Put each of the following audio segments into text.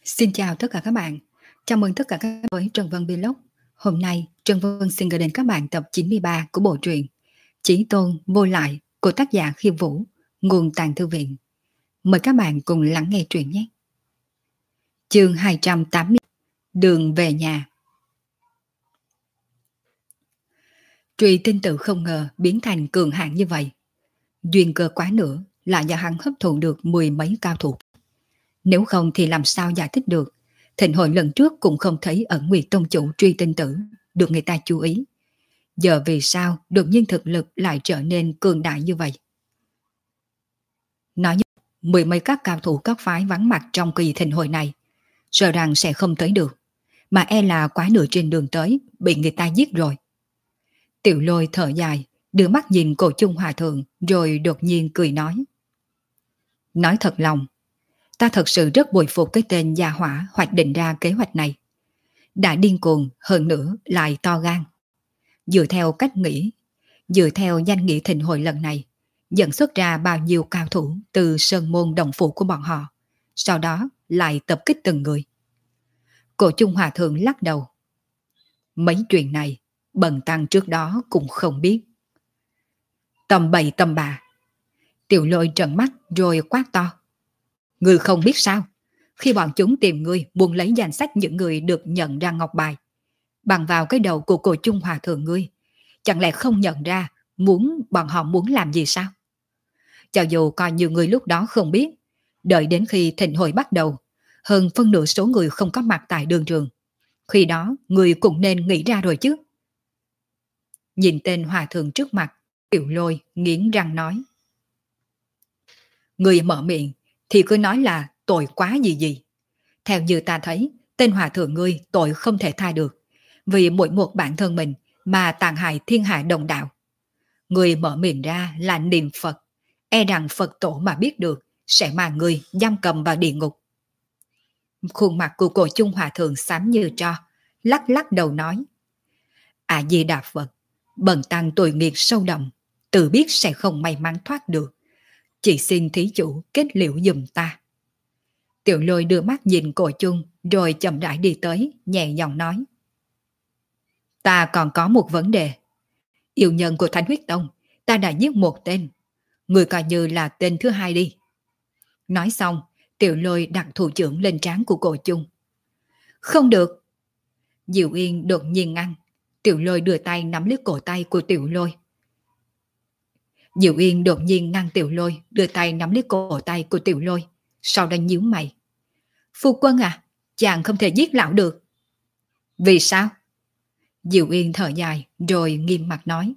Xin chào tất cả các bạn. Chào mừng tất cả các bạn với Trần Vân Vlog. Hôm nay Trần Vân xin gửi đến các bạn tập 93 của bộ truyện Chí Tôn Vô Lại của tác giả Khiêu Vũ, nguồn Tàng Thư Viện. Mời các bạn cùng lắng nghe truyện nhé. Chương 280: Đường về nhà. Truy Tinh Tử không ngờ biến thành cường hạng như vậy. Duyên cơ quá nữa là do hắn hấp thụ được mười mấy cao thủ. Nếu không thì làm sao giải thích được thịnh hội lần trước cũng không thấy ẩn Nguyệt Tông chủ Truy Tinh Tử được người ta chú ý. Giờ vì sao đột nhiên thực lực lại trở nên cường đại như vậy? Nói như mười mấy các cao thủ các phái vắng mặt trong kỳ thịnh hội này, sợ rằng sẽ không tới được, mà e là quá nửa trên đường tới bị người ta giết rồi. Tiểu Lôi thở dài, đưa mắt nhìn Cổ Chung Hòa Thượng rồi đột nhiên cười nói. Nói thật lòng, ta thật sự rất bội phục cái tên gia hỏa hoạch định ra kế hoạch này. Đã điên cuồng, hơn nữa lại to gan. Dựa theo cách nghĩ, dựa theo danh nghĩa thịnh hội lần này, dẫn xuất ra bao nhiêu cao thủ từ sơn môn đồng phụ của bọn họ, sau đó lại tập kích từng người. Cổ Chung Hòa Thượng lắc đầu. Mấy chuyện này, bần tăng trước đó cũng không biết. Tầm bậy tầm bạ. Tiểu Lôi trợn mắt rồi quát to. Ngươi không biết sao? Khi bọn chúng tìm ngươi muốn lấy danh sách những người được nhận ra ngọc bài, bằng vào cái đầu của Cổ Chung Hòa Thượng ngươi, chẳng lẽ không nhận ra bọn họ muốn làm gì sao? Cho dù coi nhiều người lúc đó không biết, đợi đến khi thịnh hội bắt đầu, hơn phân nửa số người không có mặt tại đường trường. Khi đó, người cũng nên nghĩ ra rồi chứ. Nhìn tên hòa thượng trước mặt, Tiểu Lôi nghiến răng nói. Người mở miệng thì cứ nói là tội quá gì gì. Theo như ta thấy, tên hòa thượng ngươi tội không thể tha được, vì mỗi một bản thân mình mà tàn hại thiên hạ đồng đạo. Người mở miệng ra là niệm Phật, e rằng Phật tổ mà biết được sẽ mang người giam cầm vào địa ngục. Khuôn mặt của Cổ Chung Hòa Thượng xám như tro, lắc lắc đầu nói. A Di Đà Phật, bần tăng tội nghiệp sâu đậm, tự biết sẽ không may mắn thoát được. Chỉ xin thí chủ kết liễu giùm ta. Tiểu Lôi đưa mắt nhìn Cổ Chung rồi chậm rãi đi tới, nhẹ giọng nói. Ta còn có một vấn đề. Yêu nhân của Thánh Huyết Tông, ta đã giết một tên. Người coi như là tên thứ hai đi. Nói xong, Tiểu Lôi đặt thủ trưởng lên trán của Cổ Chung. Không được. Diệu Yên đột nhiên ngăn. Tiểu Lôi đưa tay nắm lấy cổ tay của Tiểu Lôi. Diệu Yên đột nhiên ngăn Tiểu Lôi, đưa tay nắm lấy cổ tay của Tiểu Lôi. Sau đó nhíu mày. Phu quân à, chàng không thể giết lão được. Vì sao? Diệu Yên thở dài rồi nghiêm mặt nói.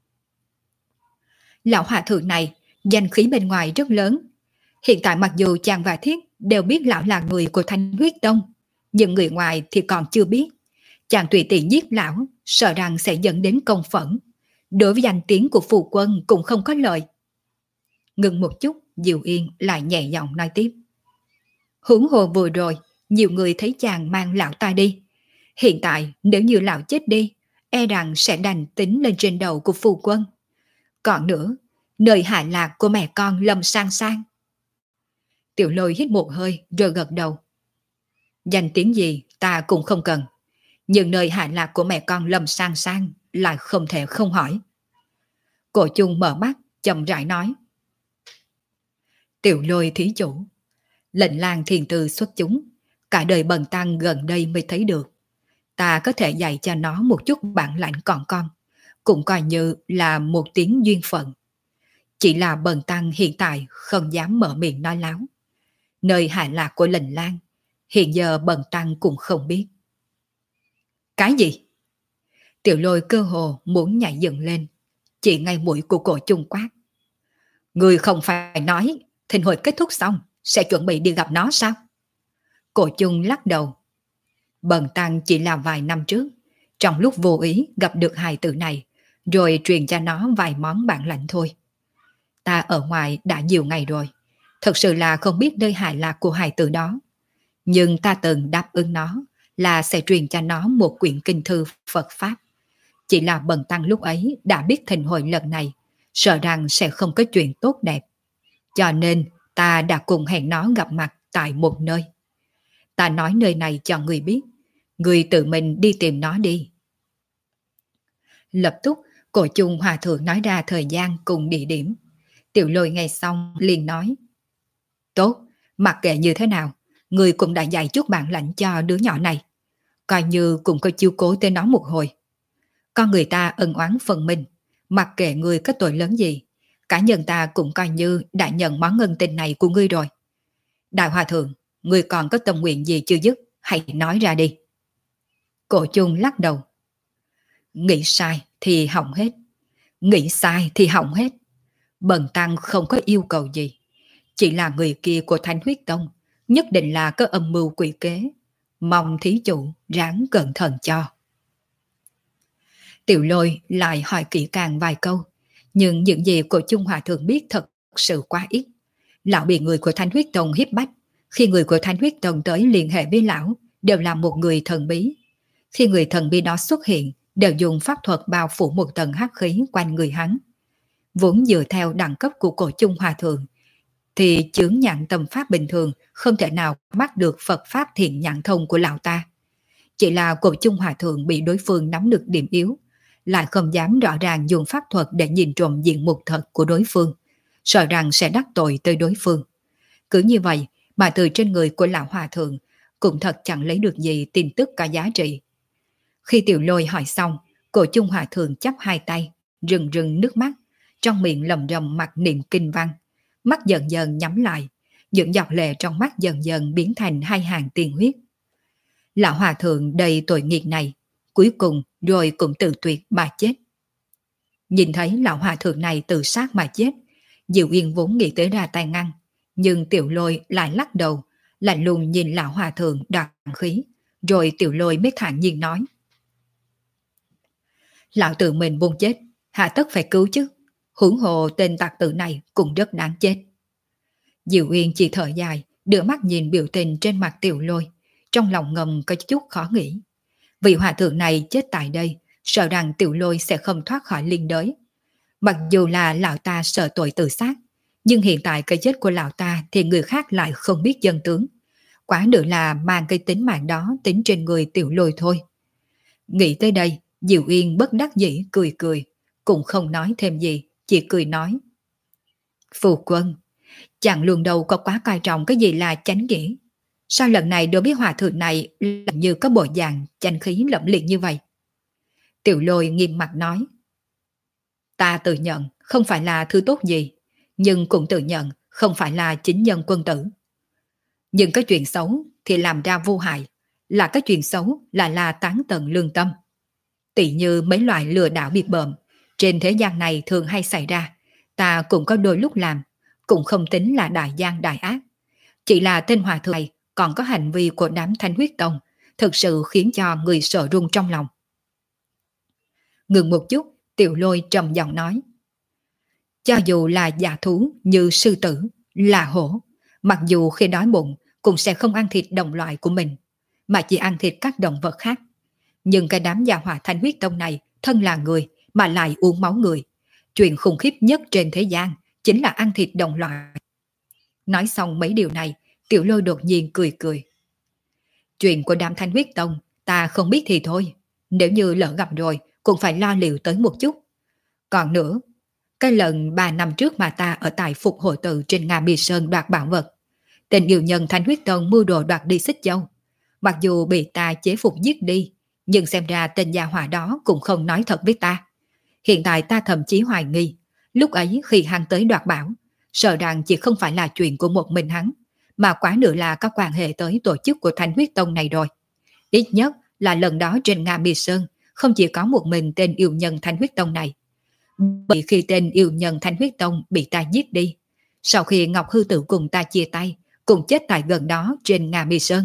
Lão hòa thượng này, danh khí bên ngoài rất lớn. Hiện tại mặc dù chàng và Thiết đều biết lão là người của Thánh Huyết Tông, nhưng người ngoài thì còn chưa biết. Chàng tùy tiện giết lão, sợ rằng sẽ dẫn đến công phẫn. Đối với danh tiếng của phu quân cũng không có lợi. Ngừng một chút, Diệu Yên lại nhẹ giọng nói tiếp. Huống hồ vừa rồi, nhiều người thấy chàng mang lão ta đi. Hiện tại nếu như lão chết đi, e rằng sẽ đành tính lên trên đầu của phu quân. Còn nữa, nơi hạ lạc của mẹ con Lâm Sang Sang. Tiểu Lôi hít một hơi rồi gật đầu. Danh tiếng gì ta cũng không cần, nhưng nơi hạ lạc của mẹ con Lâm Sang Sang lại không thể không hỏi. Cổ Chung mở mắt chậm rãi nói. Tiểu Lôi thí chủ, lệnh lang thiền từ xuất chúng, cả đời bần tăng gần đây mới thấy được. Ta có thể dạy cho nó một chút bản lãnh còn con, cũng coi như là một tiếng duyên phận. Chỉ là bần tăng hiện tại không dám mở miệng nói láo. Nơi hạ lạc của lệnh lang, hiện giờ bần tăng cũng không biết. Cái gì? Tiểu Lôi cơ hồ muốn nhảy dựng lên, chỉ ngay mũi của Cổ Chung quát. Người không phải nói thịnh hội kết thúc xong sẽ chuẩn bị đi gặp nó sao? Cổ Chung lắc đầu. Bần tăng chỉ là vài năm trước, trong lúc vô ý gặp được hài tử này, rồi truyền cho nó vài món bản lãnh thôi. Ta ở ngoài đã nhiều ngày rồi, thật sự là không biết nơi hài lạc của hài tử đó. Nhưng ta từng đáp ứng nó là sẽ truyền cho nó một quyển kinh thư Phật Pháp. Chỉ là bần tăng lúc ấy đã biết thịnh hội lần này, sợ rằng sẽ không có chuyện tốt đẹp. Cho nên ta đã cùng hẹn nó gặp mặt tại một nơi. ta nói nơi này cho người biết, người tự mình đi tìm nó đi. Lập tức, Cổ Chung Hòa Thượng nói ra thời gian cùng địa điểm. Tiểu Lôi nghe xong liền nói, tốt, mặc kệ như thế nào, người cũng đã dạy chút bản lãnh cho đứa nhỏ này. Coi như cũng có chiếu cố tới nó một hồi. Con người ta ân oán phần mình, mặc kệ người có tội lớn gì, cá nhân ta cũng coi như đã nhận món ân tình này của ngươi rồi. Đại Hòa Thượng, ngươi còn có tâm nguyện gì chưa dứt, hãy nói ra đi. Cổ Chung lắc đầu. Nghĩ sai thì hỏng hết. Nghĩ sai thì hỏng hết. Bần tăng không có yêu cầu gì. Chỉ là người kia của Thánh Huyết Tông nhất định là có âm mưu quỷ kế. Mong thí chủ ráng cẩn thận cho. Tiểu Lôi lại hỏi kỹ càng vài câu, nhưng những gì Cổ Chung Hòa Thượng biết thật sự quá ít. Lão bị người của Thánh Huyết Tông hiếp bách. Khi người của Thánh Huyết Tông tới liên hệ với lão, đều là một người thần bí. Khi người thần bí đó xuất hiện, đều dùng pháp thuật bao phủ một tầng hắc khí quanh người hắn. Vốn dựa theo đẳng cấp của Cổ Chung Hòa Thượng, thì chướng nhãn tâm pháp bình thường không thể nào bắt được Phật pháp thiện nhãn thông của lão ta. Chỉ là Cổ Chung Hòa Thượng bị đối phương nắm được điểm yếu, lại không dám rõ ràng dùng pháp thuật để nhìn trộm diện mục thật của đối phương, sợ rằng sẽ đắc tội tới đối phương. Cứ như vậy mà từ trên người của lão Hòa Thượng cũng thật chẳng lấy được gì tin tức có giá trị. Khi Tiểu Lôi hỏi xong, Cổ Chung Hòa Thượng chắp hai tay, rưng rưng nước mắt, trong miệng lầm rầm mặc niệm kinh văn, mắt dần dần nhắm lại, những giọt lệ trong mắt dần dần biến thành hai hàng tiên huyết. Lão Hòa Thượng đầy tội nghiệp này, cuối cùng rồi cũng tự tuyệt mà chết. Nhìn thấy lão Hòa Thượng này tự sát mà chết, Diệu Yên vốn nghĩ tới ra tay ngăn, nhưng Tiểu Lôi lại lắc đầu, lạnh lùng nhìn lão Hòa Thượng đoạt khí, rồi Tiểu Lôi mới thản nhiên nói. Lão tự mình buông chết, hạ tất phải cứu chứ, huống hồ tên tặc tử này cũng rất đáng chết. Diệu Yên chỉ thở dài, đưa mắt nhìn biểu tình trên mặt Tiểu Lôi, trong lòng ngầm có chút khó nghĩ. Vị Hòa Thượng này chết tại đây, sợ rằng Tiểu Lôi sẽ không thoát khỏi liên đới. Mặc dù là lão ta sợ tội tự sát, nhưng hiện tại cái chết của lão ta thì người khác lại không biết chân tướng. Quả nữa là mang cái tính mạng đó tính trên người Tiểu Lôi thôi. Nghĩ tới đây, Diệu Yên bất đắc dĩ cười cười, cũng không nói thêm gì, chỉ cười nói. Phu quân, chàng luôn đâu có quá coi trọng cái gì là chánh nghĩa. Sao lần này đối với Hòa Thượng này làm như có bộ dạng chánh khí lẫm liệt như vậy? Tiểu Lôi nghiêm mặt nói. Ta tự nhận không phải là thứ tốt gì, nhưng cũng tự nhận không phải là chính nhân quân tử. Nhưng cái chuyện xấu thì làm ra vô hại, là cái chuyện xấu là tán tận lương tâm. Tỷ như mấy loại lừa đảo biệt bợm, trên thế gian này thường hay xảy ra, ta cũng có đôi lúc làm, cũng không tính là đại gian đại ác. Chỉ là tên Hòa Thượng này còn có hành vi của đám Thanh Huyết Tông, thực sự khiến cho người sợ run trong lòng. Ngừng một chút, Tiểu Lôi trầm giọng nói. Cho dù là giả thú như sư tử, là hổ, mặc dù khi đói bụng cũng sẽ không ăn thịt đồng loại của mình, mà chỉ ăn thịt các động vật khác. Nhưng cái đám gia hỏa Thanh Huyết Tông này thân là người mà lại uống máu người. Chuyện khủng khiếp nhất trên thế gian chính là ăn thịt đồng loại. Nói xong mấy điều này, Tiểu Lôi đột nhiên cười cười. Chuyện của đám Thanh Huyết Tông ta không biết thì thôi, nếu như lỡ gặp rồi cũng phải lo liệu tới một chút. Còn nữa, cái lần 3 năm trước mà ta ở tại Phục Hội Tự trên Nga Mi Sơn đoạt bảo vật, tên yêu nhân Thanh Huyết Tông mưu đồ đoạt đi xích châu. Mặc dù bị ta chế phục giết đi, nhưng xem ra tên gia hỏa đó cũng không nói thật với ta. Hiện tại ta thậm chí hoài nghi, lúc ấy khi hắn tới đoạt bảo, sợ rằng chỉ không phải là chuyện của một mình hắn, mà quá nữa là có quan hệ tới tổ chức của Thanh Huyết Tông này rồi. Ít nhất là lần đó trên Nga Mi Sơn không chỉ có một mình tên yêu nhân Thanh Huyết Tông này. Bởi khi tên yêu nhân Thanh Huyết Tông bị ta giết đi, sau khi Ngọc Hư Tử cùng ta chia tay, cùng chết tại gần đó trên Nga Mi Sơn.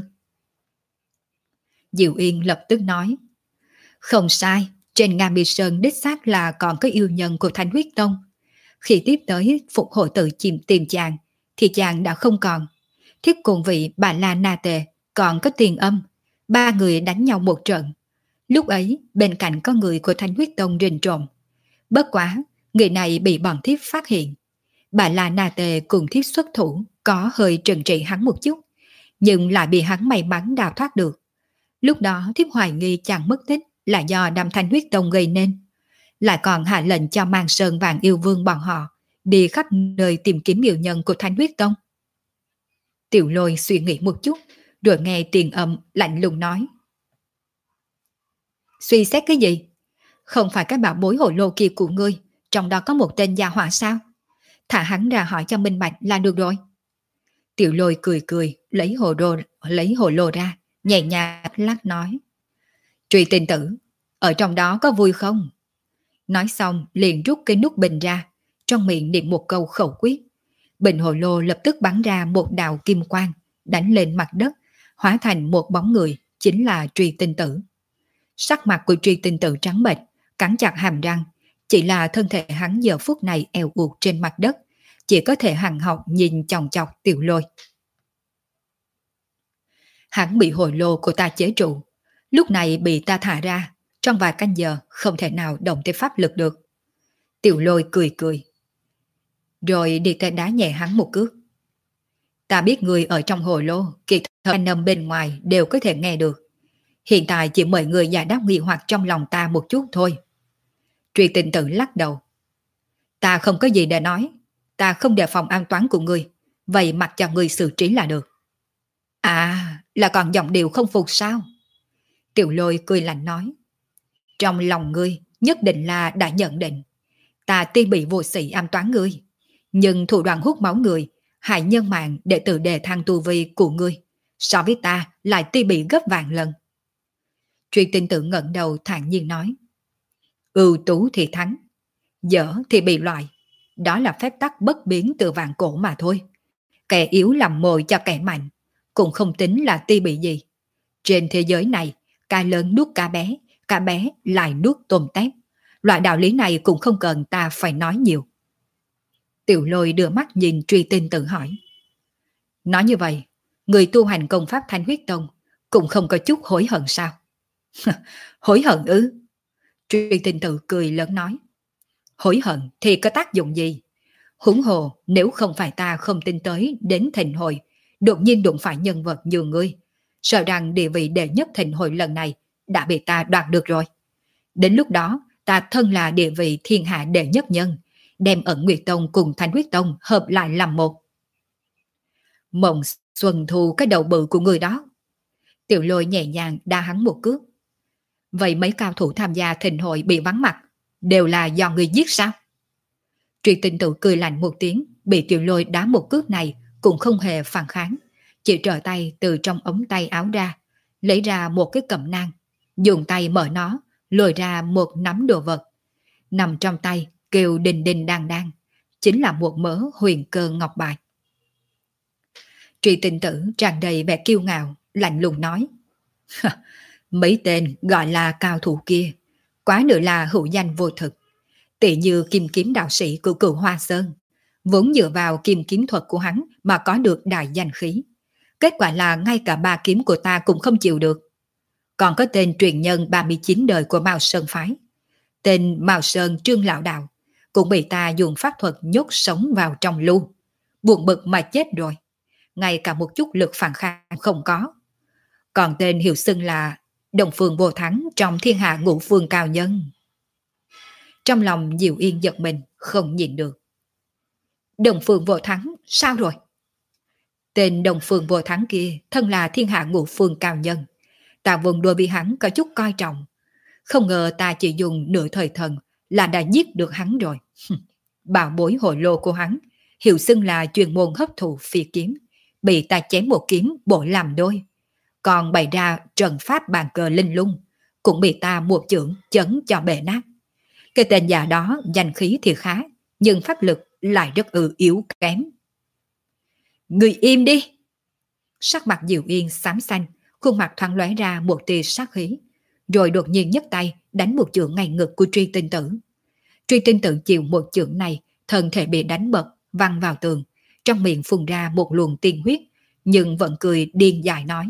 Diệu Yên lập tức nói. Không sai, trên Nga Mi Sơn đích xác là còn có yêu nhân của Thanh Huyết Tông. Khi tiếp tới Phục Hội Tự tìm chàng, thì chàng đã không còn. Thiếp cùng vị Bà La Na Tề còn có Tiền Âm, 3 người đánh nhau một trận. Lúc ấy bên cạnh có người của Thanh Huyết Tông rình trộm. Bất quá, người này bị bọn thiếp phát hiện. Bà La Na Tề cùng thiếp xuất thủ có hơi trừng trị hắn một chút, nhưng lại bị hắn may mắn đào thoát được. Lúc đó thiếp hoài nghi chàng mất tích là do đám Thanh Huyết Tông gây nên, lại còn hạ lệnh cho Mang Sơn Vạn Yêu Vương bọn họ đi khắp nơi tìm kiếm yêu nhân của Thanh Huyết Tông. Tiểu Lôi suy nghĩ một chút, rồi nghe Tiền Âm lạnh lùng nói: Suy xét cái gì? Không phải cái bảo bối hồ lô kia của ngươi, trong đó có một tên gia hỏa sao? Thả hắn ra hỏi cho minh bạch là được rồi. Tiểu Lôi cười cười, lấy hồ lô ra, nhẹ nhàng lắc nói: Truy Tinh Tử, ở trong đó có vui không? Nói xong liền rút cái nút bình ra, trong miệng niệm một câu khẩu quyết. Bình hồ lô lập tức bắn ra một đạo kim quang, đánh lên mặt đất, hóa thành một bóng người, chính là Truy Tinh Tử. Sắc mặt của Truy Tinh Tử trắng bệch, cắn chặt hàm răng, chỉ là thân thể hắn giờ phút này eo uột trên mặt đất, chỉ có thể hằng học nhìn chòng chọc Tiểu Lôi. Hắn bị hồi lô của ta chế trụ, lúc này bị ta thả ra, trong vài canh giờ không thể nào động tới pháp lực được. Tiểu Lôi cười cười, rồi đi tới đá nhẹ hắn một cước. Ta biết người ở trong hồ lô, kỳ thật anh âm bên ngoài đều có thể nghe được. Hiện tại chỉ mời người giải đáp nghi hoặc trong lòng ta một chút thôi. Truy Tinh Tử lắc đầu. Ta không có gì để nói, ta không đề phòng an toán của người, vậy mặc cho người xử trí là được. À, là còn giọng điệu không phục sao? Tiểu Lôi cười lạnh nói. Trong lòng ngươi nhất định là đã nhận định ta ti bị vô sĩ an toán ngươi, nhưng thủ đoạn hút máu người, hại nhân mạng để tự đề thăng tu vi của ngươi, so với ta lại ti bị gấp vạn lần. Truy Tinh Tử ngẩng đầu thản nhiên nói. Ưu tú thì thắng, dở thì bị loại, đó là phép tắc bất biến từ vạn cổ mà thôi. Kẻ yếu làm mồi cho kẻ mạnh, cũng không tính là ti bị gì. Trên thế giới này, cá lớn nuốt cá bé lại nuốt tôm tép. Loại đạo lý này cũng không cần ta phải nói nhiều. Tiểu Lôi đưa mắt nhìn Truy Tinh Tử hỏi. Nói như vậy, người tu hành công pháp Thanh Huyết Tông cũng không có chút hối hận sao? Hối hận ư? Truy Tinh Tử cười lớn nói. Hối hận thì có tác dụng gì? Huống hồ nếu không phải ta không tin tới đến thịnh hội, đột nhiên đụng phải nhân vật như ngươi, sợ rằng địa vị đệ nhất thịnh hội lần này đã bị ta đoạt được rồi. Đến lúc đó, ta thân là địa vị thiên hạ đệ nhất nhân, đem Ẩn Nguyệt Tông cùng Thanh Huyết Tông hợp lại làm một. Mộng xuân thu cái đầu bự của người đó. Tiểu Lôi nhẹ nhàng đá hắn một cước. Vậy mấy cao thủ tham gia thịnh hội bị vắng mặt, đều là do người giết sao? Truy Tinh Tử cười lạnh một tiếng, bị Tiểu Lôi đá một cước này cũng không hề phản kháng, chỉ trở tay từ trong ống tay áo ra, lấy ra một cái cẩm nang, dùng tay mở nó, lôi ra một nắm đồ vật. Nằm trong tay, kêu đình đình đang đang, chính là một mớ huyền cơ ngọc bạch. Truy Tinh Tử tràn đầy vẻ kiêu ngạo, lạnh lùng nói. Mấy tên gọi là cao thủ kia, quá nữa là hữu danh vô thực. Tỷ như kim kiếm đạo sĩ của Cửu Hoa Sơn, vốn dựa vào kim kiếm thuật của hắn mà có được đại danh khí. Kết quả là ngay cả ba kiếm của ta cũng không chịu được. Còn có tên truyền nhân 39 đời của Mao Sơn Phái, tên Mao Sơn Trương Lão Đạo, cũng bị ta dùng pháp thuật nhốt sống vào trong lưu, buồn bực mà chết rồi. Ngay cả một chút lực phản kháng không có. Còn tên hiệu xưng là Đồng Phương Vô Thắng trong thiên hạ ngũ phương cao nhân. Trong lòng Diệu Yên giật mình, không nhìn được. Đồng Phương Vô Thắng, sao rồi? Tên Đồng Phương Vô Thắng kia thân là thiên hạ ngũ phương cao nhân. Ta vốn đối với hắn có chút coi trọng. Không ngờ ta chỉ dùng nửa thời thần là đã giết được hắn rồi. Bảo bối hội lô của hắn, hiệu xưng là chuyên môn hấp thụ phi kiếm, bị ta chém một kiếm bổ làm đôi. Còn bày ra trận pháp bàn cờ linh lung, cũng bị ta một chưởng chấn cho bể nát. Cái tên già đó danh khí thì khá, nhưng pháp lực lại rất yếu kém. Người im đi! Sắc mặt Diệu Yên xám xanh, khuôn mặt thoáng lóe ra một tia sát khí, rồi đột nhiên nhấc tay đánh một chưởng ngay ngực của Truy Tinh Tử. Truy Tinh Tử chịu một chưởng này, thân thể bị đánh bật, văng vào tường, trong miệng phun ra một luồng tiên huyết, nhưng vẫn cười điên dại nói.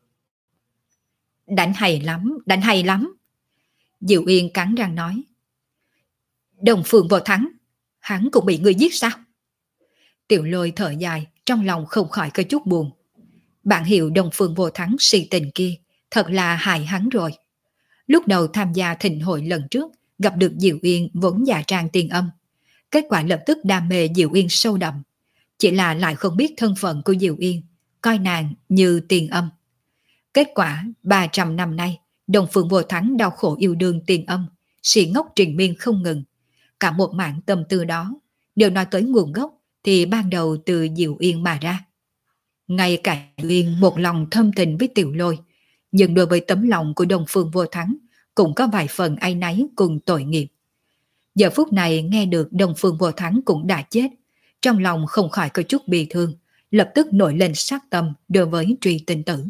Đánh hay lắm, đánh hay lắm. Diệu Yên cắn răng nói. Đồng Phương Vô Thắng, hắn cũng bị người giết sao? Tiểu Lôi thở dài, trong lòng không khỏi có chút buồn. Bạn hiệu Đông Phương Vô Thắng si tình kia thật là hại hắn rồi. Lúc đầu tham gia thịnh hội lần trước, gặp được Diệu Yên vốn giả trang tiên âm. Kết quả lập tức đam mê Diệu Yên sâu đậm. Chỉ là lại không biết thân phận của Diệu Yên, coi nàng như tiên âm. Kết quả 300 năm nay, Đông Phương Vô Thắng đau khổ yêu đương tiên âm, sỉ ngốc triền miên không ngừng. Cả một mảng tâm tư đó, đều nói tới nguồn gốc thì ban đầu từ Diệu Yên mà ra. Ngay cả Diệu Yên một lòng thâm tình với Tiểu Lôi, nhưng đối với tấm lòng của Đông Phương Vô Thắng cũng có vài phần áy náy cùng tội nghiệp. Giờ phút này nghe được Đông Phương Vô Thắng cũng đã chết, trong lòng không khỏi có chút bi thương, lập tức nổi lên sát tâm đối với Truy Tinh Tử.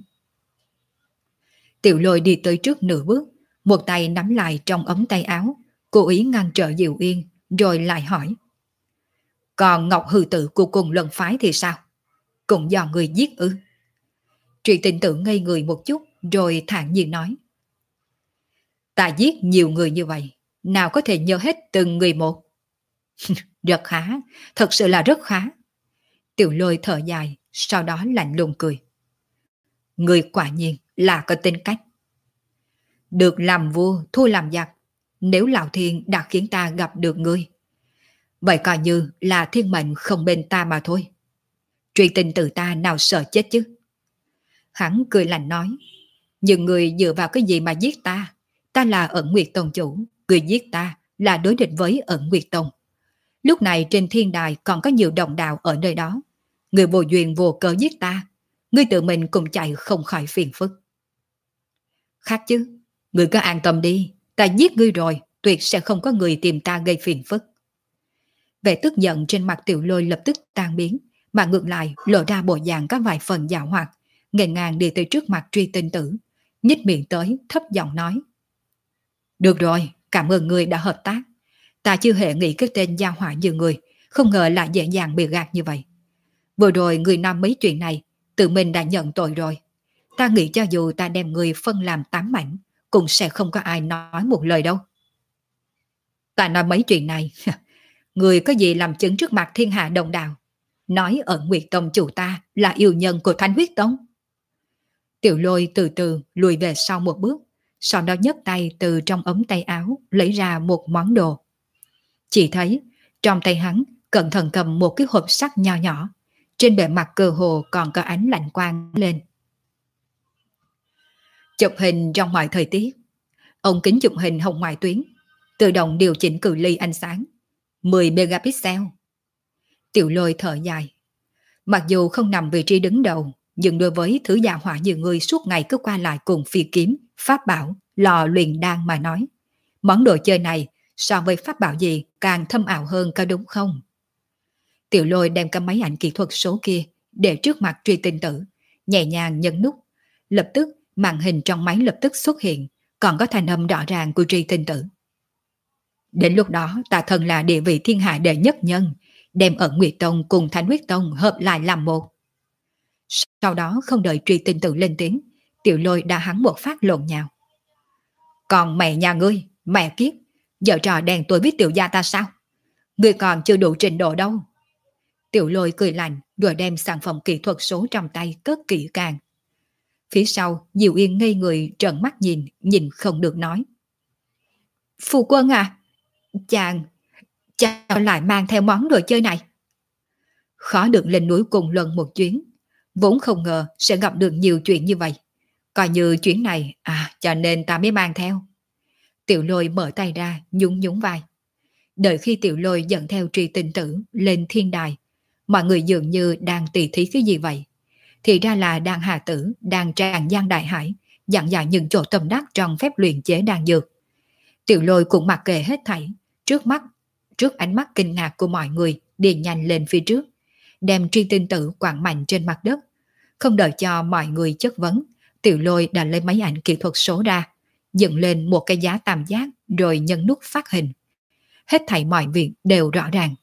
Tiểu Lôi đi tới trước nửa bước, một tay nắm lại trong ống tay áo, cố ý ngăn trở Diệu Yên, rồi lại hỏi. Còn Ngọc Hư Tử của cùng lần phái thì sao? Cũng do người giết ư? Truy Tinh Tử ngây người một chút, rồi thản nhiên nói. Ta giết nhiều người như vậy, nào có thể nhớ hết từng người một? Rất khá, thật sự là rất khá. Tiểu Lôi thở dài, sau đó lạnh lùng cười. Người quả nhiên là có tính cách. Được làm vua, thua làm giặc. Nếu Lão Thiên đã khiến ta gặp được ngươi, vậy coi như là thiên mệnh không bên ta mà thôi. Truy Tinh Tử ta nào sợ chết chứ? Hắn cười lạnh nói. Nhưng người dựa vào cái gì mà giết ta? Ta là Ẩn Nguyệt Tông chủ, người giết ta là đối địch với Ẩn Nguyệt Tông. Lúc này trên thiên đài còn có nhiều đồng đạo ở nơi đó. Người vô duyên vô cớ giết ta, ngươi tự mình cũng chạy không khỏi phiền phức. Khác chứ, ngươi cứ an tâm đi, ta giết ngươi rồi, tuyệt sẽ không có người tìm ta gây phiền phức. Vẻ tức giận trên mặt Tiểu Lôi lập tức tan biến, mà ngược lại lộ ra bộ dạng có vài phần dạo hoạt, nghênh ngang đi tới trước mặt Truy Tinh Tử, nhích miệng tới thấp giọng nói. Được rồi, cảm ơn ngươi đã hợp tác. Ta chưa hề nghĩ cái tên gia hỏa như người, không ngờ lại dễ dàng bị gạt như vậy. Vừa rồi người nói mấy chuyện này, tự mình đã nhận tội rồi. Ta nghĩ cho dù ta đem người phân làm 8 mảnh, cũng sẽ không có ai nói một lời đâu. Ta nói mấy chuyện này, người có gì làm chứng trước mặt thiên hạ đồng đạo, nói Ẩn Nguyệt Tông chủ ta là yêu nhân của Thánh Huyết Tông. Tiểu Lôi từ từ lùi về sau một bước, sau đó nhấc tay từ trong ống tay áo lấy ra một món đồ. Chỉ thấy trong tay hắn cẩn thận cầm một cái hộp sắt nho nhỏ, trên bề mặt cơ hồ còn có ánh lạnh quang lên. Chụp hình trong mọi thời tiết. Ống kính chụp hình hồng ngoại tuyến, tự động điều chỉnh cự ly ánh sáng 10 megapixel. Tiểu Lôi thở dài. Mặc dù không nằm vị trí đứng đầu, nhưng đối với thứ gia hỏa như người suốt ngày cứ qua lại cùng phi kiếm, pháp bảo, lò luyện đan mà nói, món đồ chơi này so với pháp bảo gì càng thâm ảo hơn có đúng không? Tiểu Lôi đem cái máy ảnh kỹ thuật số kia để trước mặt Truy Tinh Tử, nhẹ nhàng nhấn nút. Lập tức màn hình trong máy lập tức xuất hiện, còn có thanh âm rõ ràng của Truy Tinh Tử. Đến lúc đó ta thân là địa vị thiên hạ đệ nhất nhân, đem Ẩn Nguyệt Tông cùng Thánh Huyết Tông hợp lại làm một. Sau đó không đợi Truy Tinh Tử lên tiếng, Tiểu Lôi đã hắn một phát lộn nhào. Còn mẹ nhà ngươi, mẹ kiếp, giờ trò đèn tuổi với tiểu gia ta sao? Ngươi còn chưa đủ trình độ đâu. Tiểu Lôi cười lạnh rồi đem sản phẩm kỹ thuật số trong tay cất kỹ càng. Phía sau, Diệu Yên ngây người trợn mắt nhìn không được nói. Phu quân à, chàng lại mang theo món đồ chơi này. Khó được lên núi cùng lần một chuyến, vốn không ngờ sẽ gặp được nhiều chuyện như vậy. Coi như chuyến này, cho nên ta mới mang theo. Tiểu Lôi mở tay ra, nhún nhún vai. Đợi khi Tiểu Lôi dẫn theo Truy Tinh Tử lên thiên đài, mọi người dường như đang tỉ thí cái gì vậy. Thì ra là đan hà tử, đang tràn gian đại hải, dặn dạy những chỗ tâm đắc trong phép luyện chế đan dược. Tiểu Lôi cũng mặc kệ hết thảy, trước ánh mắt kinh ngạc của mọi người, đi nhanh lên phía trước, đem Truy Tinh Tử quẳng mạnh trên mặt đất. Không đợi cho mọi người chất vấn, Tiểu Lôi đã lấy máy ảnh kỹ thuật số ra, dựng lên một cái giá tam giác rồi nhấn nút phát hình. Hết thảy mọi việc đều rõ ràng.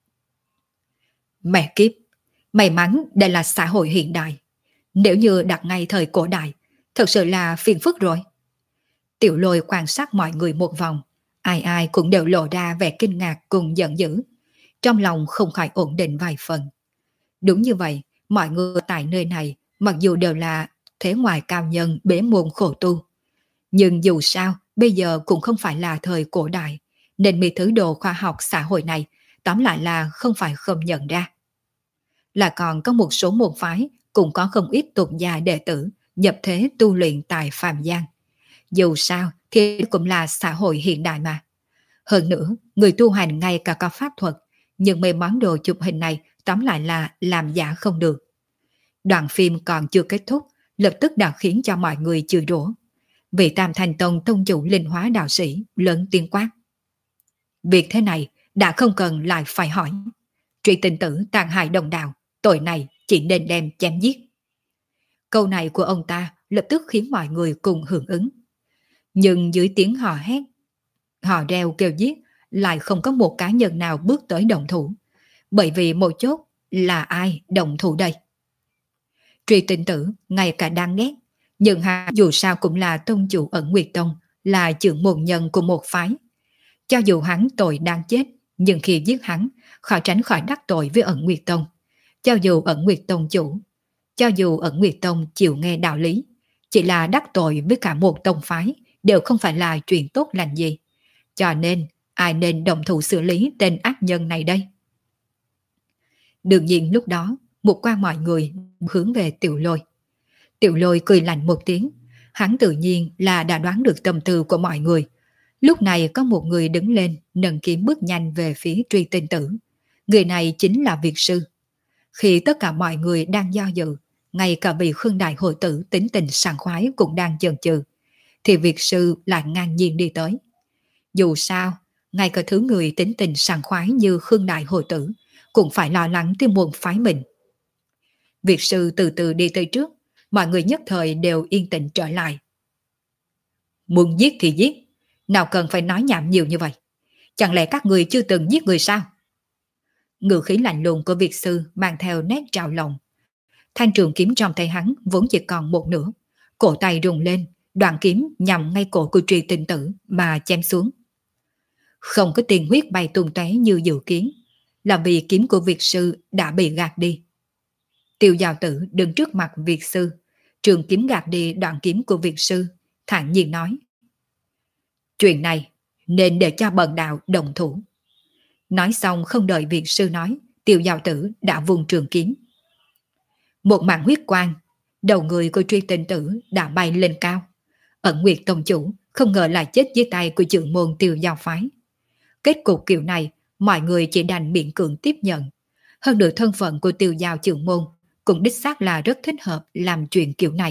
Mẹ kiếp, may mắn đây là xã hội hiện đại. Nếu như đặt ngay thời cổ đại, thật sự là phiền phức rồi. Tiểu Lôi quan sát mọi người một vòng, ai ai cũng đều lộ ra vẻ kinh ngạc cùng giận dữ. Trong lòng không khỏi ổn định vài phần. Đúng như vậy, mọi người tại nơi này Mặc dù đều là thế ngoại cao nhân bế môn khổ tu, nhưng dù sao bây giờ cũng không phải là thời cổ đại, nên mấy thứ đồ khoa học xã hội này tóm lại là không phải không nhận ra. Là còn có một số môn phái cũng có không ít tục gia đệ tử nhập thế tu luyện tại phàm gian. Dù sao thì cũng là xã hội hiện đại mà. Hơn nữa, người tu hành ngay cả có pháp thuật, nhưng mấy món đồ chụp hình này tóm lại là làm giả không được. Đoạn phim còn chưa kết thúc, lập tức đã khiến cho mọi người chửi rủa. Vị Tam Thành Tông tông chủ linh hóa đạo sĩ lớn tiếng quát. Việc thế này đã không cần lại phải hỏi. Truy tình tử tàn hại đồng đạo, tội này chỉ nên đem chém giết. Câu này của ông ta lập tức khiến mọi người cùng hưởng ứng. Nhưng dưới tiếng hò hét, họ reo kêu giết, lại không có một cá nhân nào bước tới động thủ. Bởi vì một chốt là ai động thủ đây? Truy tình tử ngay cả đang ghét, nhưng hắn dù sao cũng là tông chủ Ẩn Nguyệt Tông, là trưởng môn nhân của một phái. Cho dù hắn tội đang chết, nhưng khi giết hắn, khỏi tránh khỏi đắc tội với Ẩn Nguyệt Tông. Cho dù Ẩn Nguyệt Tông chủ, cho dù Ẩn Nguyệt Tông chịu nghe đạo lý, chỉ là đắc tội với cả một tông phái, đều không phải là chuyện tốt lành gì. Cho nên, ai nên động thủ xử lý tên ác nhân này đây? Đương nhiên lúc đó, một quan mọi người hướng về Tiểu Lôi. Tiểu Lôi cười lạnh một tiếng, hắn tự nhiên là đã đoán được tâm tư của mọi người. Lúc này có một người đứng lên, nâng kiếm bước nhanh về phía Truy Tinh Tử. Người này chính là Việt Sư. Khi tất cả mọi người đang do dự, ngay cả vị Khương Đại Hội Tử tính tình sảng khoái cũng đang chần chừ, thì Việt Sư lại ngang nhiên đi tới. Dù sao, ngay cả thứ người tính tình sảng khoái như Khương Đại Hội Tử cũng phải lo lắng tới môn phái mình. Việt Sư từ từ đi tới trước, mọi người nhất thời đều yên tĩnh trở lại. Muốn giết thì giết, nào cần phải nói nhảm nhiều như vậy. Chẳng lẽ các người chưa từng giết người sao? Ngữ khí lạnh lùng của Việt Sư mang theo nét trào lòng. Thanh trường kiếm trong tay hắn vốn chỉ còn một nửa. Cổ tay rung lên, đoạn kiếm nhằm ngay cổ của Truy Tinh Tử mà chém xuống. Không có tiền huyết bay tung tóe như dự kiến, là vì kiếm của Việt Sư đã bị gạt đi. Tiêu Giao Tử đứng trước mặt Việt Sư, trường kiếm gạt đi đoạn kiếm của Việt Sư, thản nhiên nói. Chuyện này nên để cho bần đạo đồng thủ. Nói xong không đợi Việt Sư nói, Tiêu Giao Tử đã vùng trường kiếm. Một màn huyết quang, đầu người của Truy Tinh Tử đã bay lên cao. Ẩn Nguyệt Tông chủ không ngờ lại chết dưới tay của trưởng môn Tiêu Giao phái. Kết cục kiểu này, mọi người chỉ đành miễn cưỡng tiếp nhận. Hơn nữa thân phận của Tiêu Giao trưởng môn cũng đích xác là rất thích hợp làm chuyện kiểu này.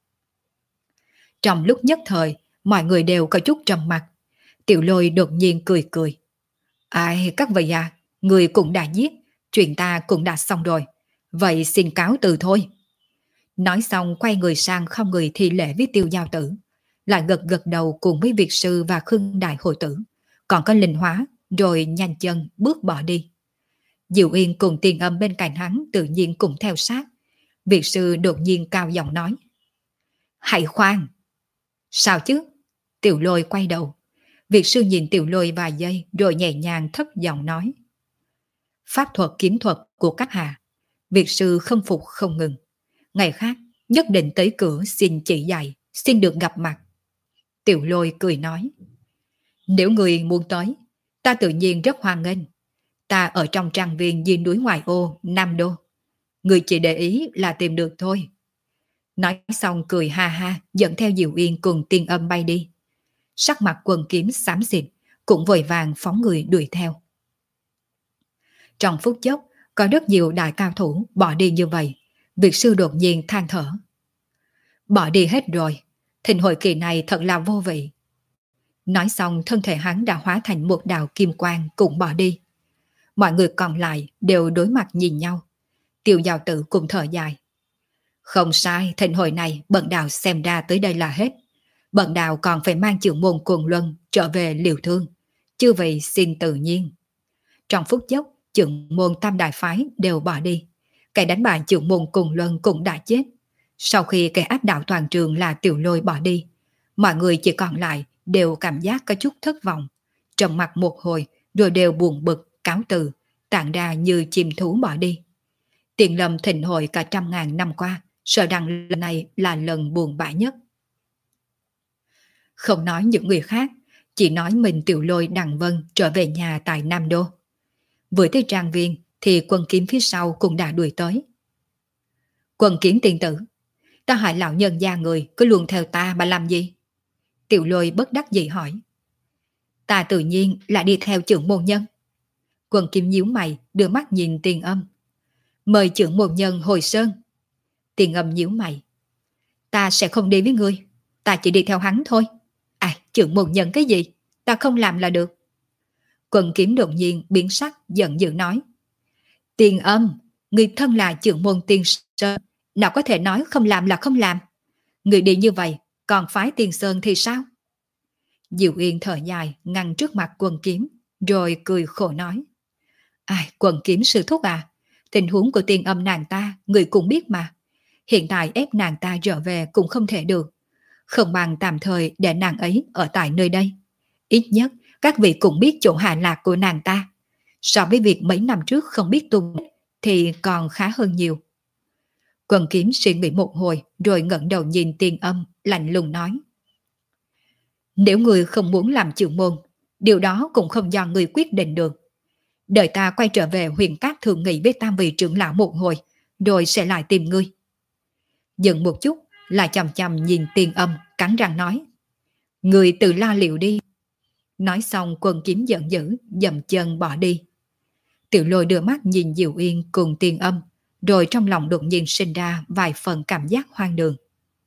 Trong lúc nhất thời, mọi người đều có chút trầm mặc. Tiểu Lôi đột nhiên cười cười. Ai, các vị à, người cũng đã giết, chuyện ta cũng đã xong rồi. Vậy xin cáo từ thôi. Nói xong quay người sang không người thi lễ với Tiêu Giao Tử. Lại gật gật đầu cùng với Việt Sư và Khương Đại Hội Tử. Còn có Linh Hóa, rồi nhanh chân bước bỏ đi. Diệu Yên cùng Tiền Âm bên cạnh hắn tự nhiên cùng theo sát. Việt Sư đột nhiên cao giọng nói. Hãy khoan! Sao chứ? Tiểu Lôi quay đầu. Việt Sư nhìn Tiểu Lôi vài giây rồi nhẹ nhàng thấp giọng nói. Pháp thuật kiếm thuật của các hạ, Việt Sư không phục không ngừng. Ngày khác nhất định tới cửa xin chỉ dạy, xin được gặp mặt. Tiểu Lôi cười nói. Nếu người muốn tới, ta tự nhiên rất hoan nghênh. Ta ở trong trang viên dưới núi ngoại ô, Nam Đô. Người chỉ để ý là tìm được thôi. Nói xong cười ha ha, dẫn theo Diệu Yên cùng Tiên Âm bay đi. Sắc mặt Quần Kiếm xám xịt, cũng vội vàng phóng người đuổi theo. Trong phút chốc, có rất nhiều đại cao thủ bỏ đi như vậy. Việt Sư đột nhiên than thở. Bỏ đi hết rồi, thịnh hội kỳ này thật là vô vị. Nói xong thân thể hắn đã hóa thành một đạo kim quang cũng bỏ đi. Mọi người còn lại đều đối mặt nhìn nhau. Tiêu Giao Tử cùng thở dài. Không sai, thịnh hội này bần đạo xem ra tới đây là hết. Bần đạo còn phải mang trưởng môn Cuồng Luân trở về Liều Thương. Chư vị xin tự nhiên. Trong phút chốc, trưởng môn Tam Đại Phái đều bỏ đi. Kẻ đánh bại trưởng môn Cuồng Luân cũng đã chết. Sau khi kẻ áp đảo toàn trường là Tiểu Lôi bỏ đi, mọi người chỉ còn lại đều cảm giác có chút thất vọng. Trầm mặc một hồi rồi đều buồn bực, cáo từ, tản ra như chim thú bỏ đi. Tiền Lâm thịnh hội cả 100.000 năm qua sợ rằng lần này là lần buồn bã nhất. Không nói những người khác, chỉ nói mình Tiểu Lôi Đằng Vân trở về nhà tại Nam Đô. Vừa tới trang viên thì Quân Kiếm phía sau cũng đã đuổi tới. Quân Kiếm tiên tử, ta hỏi lão nhân gia người cứ luôn theo ta mà làm gì? Tiểu Lôi bất đắc dĩ hỏi. Ta tự nhiên là đi theo trưởng môn nhân. Quân Kiếm nhíu mày đưa mắt nhìn Tiền Âm. Mời trưởng môn nhân hồi sơn. Tiền Âm nhíu mày. Ta sẽ không đi với ngươi, ta chỉ đi theo hắn thôi. À, trưởng môn nhân cái gì? Ta không làm là được. Quân Kiếm đột nhiên biến sắc giận dữ nói. Tiền Âm, người thân là trưởng môn tiên sơn, nào có thể nói không làm là không làm. Người đi như vậy, còn phái Tiên Sơn thì sao? Diệu Yên thở dài ngăn trước mặt Quân Kiếm, rồi cười khổ nói. Ai, Quân Kiếm sư thúc à, tình huống của Tiên Âm nàng ta, người cũng biết mà. Hiện tại ép nàng ta trở về cũng không thể được. Không bằng tạm thời để nàng ấy ở tại nơi đây. Ít nhất, các vị cũng biết chỗ hạ lạc của nàng ta. So với việc mấy năm trước không biết tung thì còn khá hơn nhiều. Quân Kiếm suy nghĩ một hồi rồi ngẩng đầu nhìn Tiên Âm, lạnh lùng nói. Nếu người không muốn làm trưởng môn, điều đó cũng không do người quyết định được. Đợi ta quay trở về Huyền Cát thường nghị với tam vị trưởng lão một hồi, rồi sẽ lại tìm ngươi. Dừng một chút, lại chằm chằm nhìn Tiên Âm, cắn răng nói. Người tự lo liệu đi. Nói xong Quân Kiếm giận dữ, dậm chân bỏ đi. Tiểu Lôi đưa mắt nhìn Diệu Yên cùng Tiên Âm, rồi trong lòng đột nhiên sinh ra vài phần cảm giác hoang đường.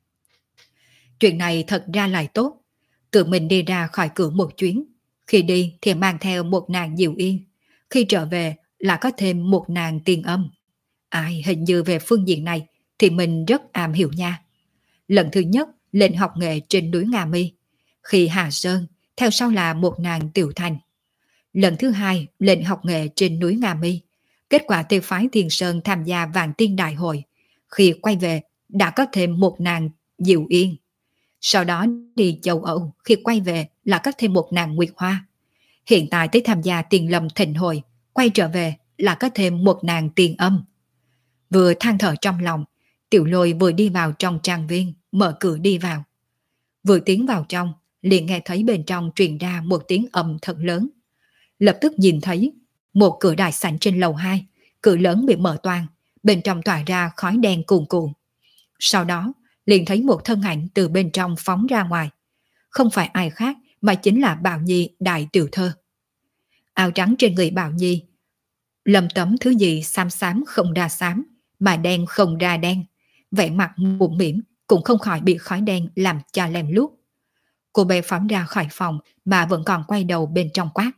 Chuyện này thật ra lại tốt. Tự mình đi ra khỏi cửa một chuyến. Khi đi thì mang theo một nàng Diệu Yên. Khi trở về là có thêm một nàng Tiên Âm. Ai hình như về phương diện này thì mình rất am hiểu nha. Lần thứ nhất lên học nghệ trên núi Nga Mi. Khi Hà Sơn, theo sau là một nàng Tiểu Thành. Lần thứ hai lên học nghệ trên núi Nga Mi. Kết quả tiêu phái Thiên Sơn tham gia Vạn Tiên Đại Hội. Khi quay về đã có thêm một nàng Diệu Yên. Sau đó đi châu Âu, khi quay về là có thêm một nàng Nguyệt Hoa. Hiện tại tới tham gia Tiền Lâm Thịnh Hội, quay trở về là có thêm một nàng Tiên Âm. Vừa than thở trong lòng, Tiểu Lôi vừa đi vào trong trang viên, mở cửa đi vào. Vừa tiến vào trong, liền nghe thấy bên trong truyền ra một tiếng ầm thật lớn. Lập tức nhìn thấy một cửa đại sảnh trên lầu 2, cửa lớn bị mở toang, bên trong tỏa ra khói đen cuồn cuộn. Sau đó, liền thấy một thân ảnh từ bên trong phóng ra ngoài. Không phải ai khác mà chính là Bảo Nhi đại tiểu thơ. Áo trắng trên người Bảo Nhi lầm tấm thứ gì xám xám không ra xám, mà đen không ra đen. Vẻ mặt mũm mỉm cũng không khỏi bị khói đen làm cho lem luốc. Cô bé phóng ra khỏi phòng mà vẫn còn quay đầu bên trong quát.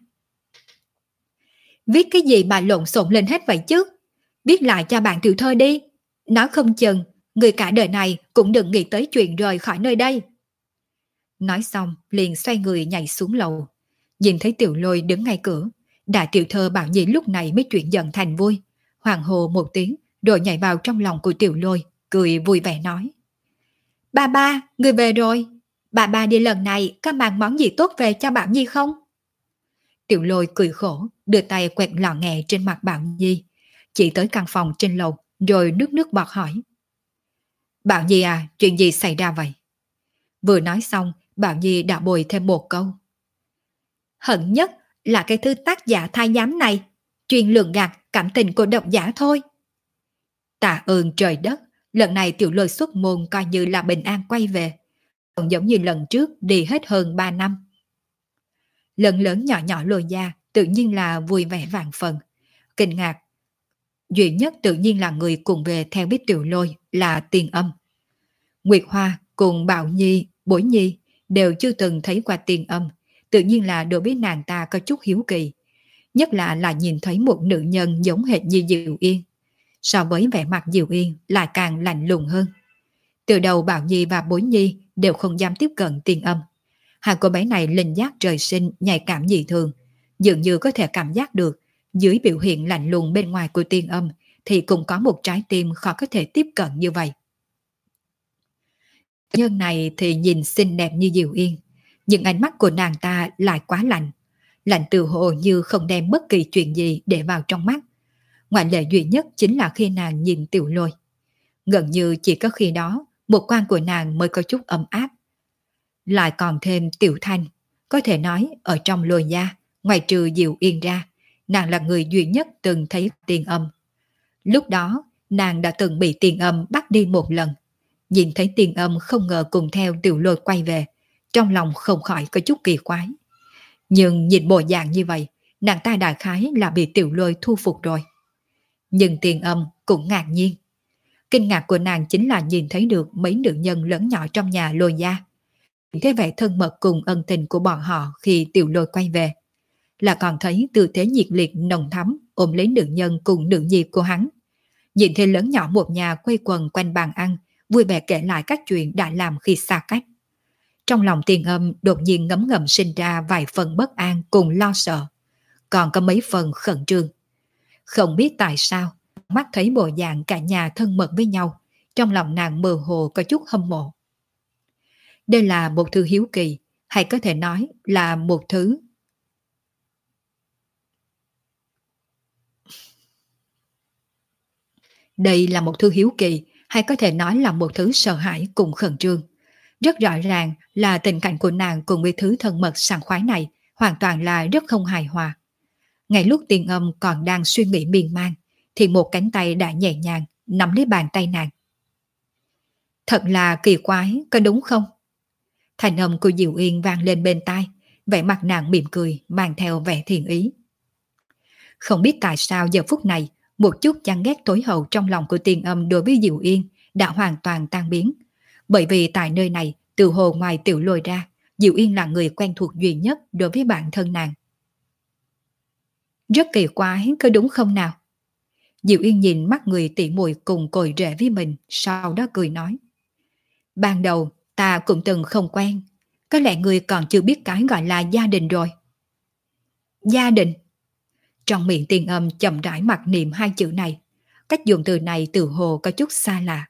Viết cái gì mà lộn xộn lên hết vậy chứ? Viết lại cho bạn tiểu thơ đi. Nói không chừng người cả đời này cũng đừng nghĩ tới chuyện rời khỏi nơi đây. Nói xong liền xoay người nhảy xuống lầu. Nhìn thấy Tiểu Lôi đứng ngay cửa, đại tiểu thơ Bảo Nhi lúc này mới chuyển dần thành vui. Hoàng hồ một tiếng rồi nhảy vào trong lòng của Tiểu Lôi, cười vui vẻ nói. Ba ba, người về rồi. Ba đi lần này có mang món gì tốt về cho Bảo Nhi không? Tiểu Lôi cười khổ, đưa tay quẹt lọ nghè trên mặt Bảo Nhi. Chỉ tới căn phòng trên lầu rồi nước bọt hỏi. Bảo Nhi à, chuyện gì xảy ra vậy? Vừa nói xong, Bảo Nhi đã bồi thêm một câu. Hận nhất là cái thứ tác giả thái giám này, chuyên lường gạt cảm tình của độc giả thôi. Tạ ơn trời đất, lần này Tiểu Lôi xuất môn coi như là bình an quay về. Không giống như lần trước đi hết hơn 3 năm. Lần lớn nhỏ nhỏ Lôi gia tự nhiên là vui vẻ vạn phần. Kinh ngạc duy nhất tự nhiên là người cùng về theo biết Tiểu Lôi là Tiên Âm. Nguyệt Hoa cùng Bảo Nhi, Bối Nhi đều chưa từng thấy qua Tiên Âm, tự nhiên là đối với nàng ta có chút hiếu kỳ. Nhất là nhìn thấy một nữ nhân giống hệt như Diệu Yên. So với vẻ mặt Diệu Yên lại càng lạnh lùng hơn. Từ đầu Bảo Nhi và Bối Nhi đều không dám tiếp cận Tiên Âm. Hai cô bé này linh giác trời sinh nhạy cảm dị thường, dường như có thể cảm giác được dưới biểu hiện lạnh lùng bên ngoài của Tiên Âm thì cũng có một trái tim khó có thể tiếp cận như vậy. Nhân này thì nhìn xinh đẹp như Diệu Yên, nhưng ánh mắt của nàng ta lại quá lạnh. Lạnh từ hồ như không đem bất kỳ chuyện gì để vào trong mắt. Ngoại lệ duy nhất chính là khi nàng nhìn Tiểu Lôi. Gần như chỉ có khi đó, một quan của nàng mới có chút ấm áp. Lại còn thêm Tiểu Thanh, có thể nói ở trong Lôi gia, ngoài trừ Diệu Yên ra, nàng là người duy nhất từng thấy Tiên Âm. Lúc đó, nàng đã từng bị Tiên Âm bắt đi một lần. Nhìn thấy Tiên Âm không ngờ cùng theo Tiểu Lôi quay về, trong lòng không khỏi có chút kỳ quái. Nhưng nhìn bộ dạng như vậy, nàng ta đại khái là bị Tiểu Lôi thu phục rồi. Nhưng Tiên Âm cũng ngạc nhiên. Kinh ngạc của nàng chính là nhìn thấy được mấy nữ nhân lớn nhỏ trong nhà Lôi gia. Thế vẻ thân mật cùng ân tình của bọn họ khi Tiểu Lôi quay về, là còn thấy tư thế nhiệt liệt nồng thắm ôm lấy nữ nhân cùng nữ nhi của hắn. Nhìn thấy lớn nhỏ một nhà quây quần quanh bàn ăn, vui vẻ kể lại các chuyện đã làm khi xa cách. Trong lòng Tiền Âm đột nhiên ngấm ngầm sinh ra vài phần bất an cùng lo sợ, còn có mấy phần khẩn trương. Không biết tại sao, mắt thấy bộ dạng cả nhà thân mật với nhau, trong lòng nàng mơ hồ có chút hâm mộ. Đây là một thứ hiếu kỳ, hay có thể nói là một thứ Đây là một thứ hiếu kỳ, hay có thể nói là một thứ sợ hãi cùng khẩn trương. Rất rõ ràng là tình cảnh của nàng cùng với thứ thân mật sảng khoái này hoàn toàn là rất không hài hòa. Ngay lúc Tiền Âm còn đang suy nghĩ miên man, thì một cánh tay đã nhẹ nhàng nắm lấy bàn tay nàng. Thật là kỳ quái, có đúng không? Thành âm của Diệu Yên vang lên bên tai, vẻ mặt nàng mỉm cười, mang theo vẻ thiện ý. Không biết tại sao giờ phút này, một chút chán ghét tối hậu trong lòng của Tiền Âm đối với Diệu Yên đã hoàn toàn tan biến. Bởi vì tại nơi này, từ hồ ngoài Tiểu Lôi ra, Diệu Yên là người quen thuộc duy nhất đối với bản thân nàng. Rất kỳ quái, có đúng không nào? Diệu Yên nhìn mắt người tỉ muội cùng cồi rễ với mình, sau đó cười nói. Ban đầu, ta cũng từng không quen, có lẽ người còn chưa biết cái gọi là gia đình rồi. Gia đình? Trong miệng Tiền Âm chậm rãi mặc niệm hai chữ này, cách dùng từ này từ hồ có chút xa lạ.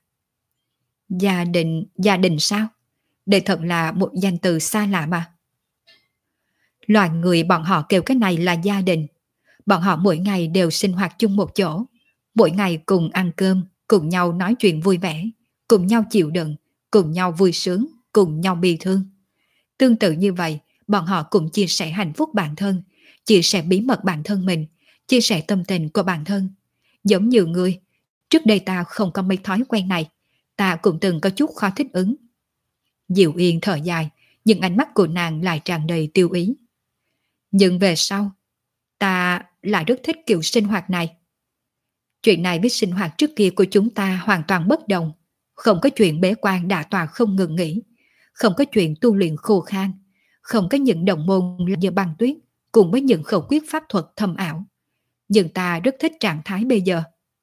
Gia đình sao? Đây thật là một danh từ xa lạ mà. Loài người bọn họ kêu cái này là gia đình. Bọn họ mỗi ngày đều sinh hoạt chung một chỗ, mỗi ngày cùng ăn cơm, cùng nhau nói chuyện vui vẻ, cùng nhau chịu đựng, cùng nhau vui sướng, cùng nhau bi thương. Tương tự như vậy, bọn họ cùng chia sẻ hạnh phúc bản thân, chia sẻ bí mật bản thân mình, chia sẻ tâm tình của bản thân. Giống như ngươi, trước đây ta không có mấy thói quen này, ta cũng từng có chút khó thích ứng. Diệu Yên thở dài, nhưng ánh mắt của nàng lại tràn đầy tiêu ý. Nhưng về sau, ta lại rất thích kiểu sinh hoạt này. Chuyện này với sinh hoạt trước kia của chúng ta hoàn toàn bất đồng. Không có chuyện bế quan đả tọa không ngừng nghỉ, không có chuyện tu luyện khô khan, không có những đồng môn như băng tuyết, cùng với những khẩu quyết pháp thuật thâm ảo. Nhưng ta rất thích trạng thái bây giờ.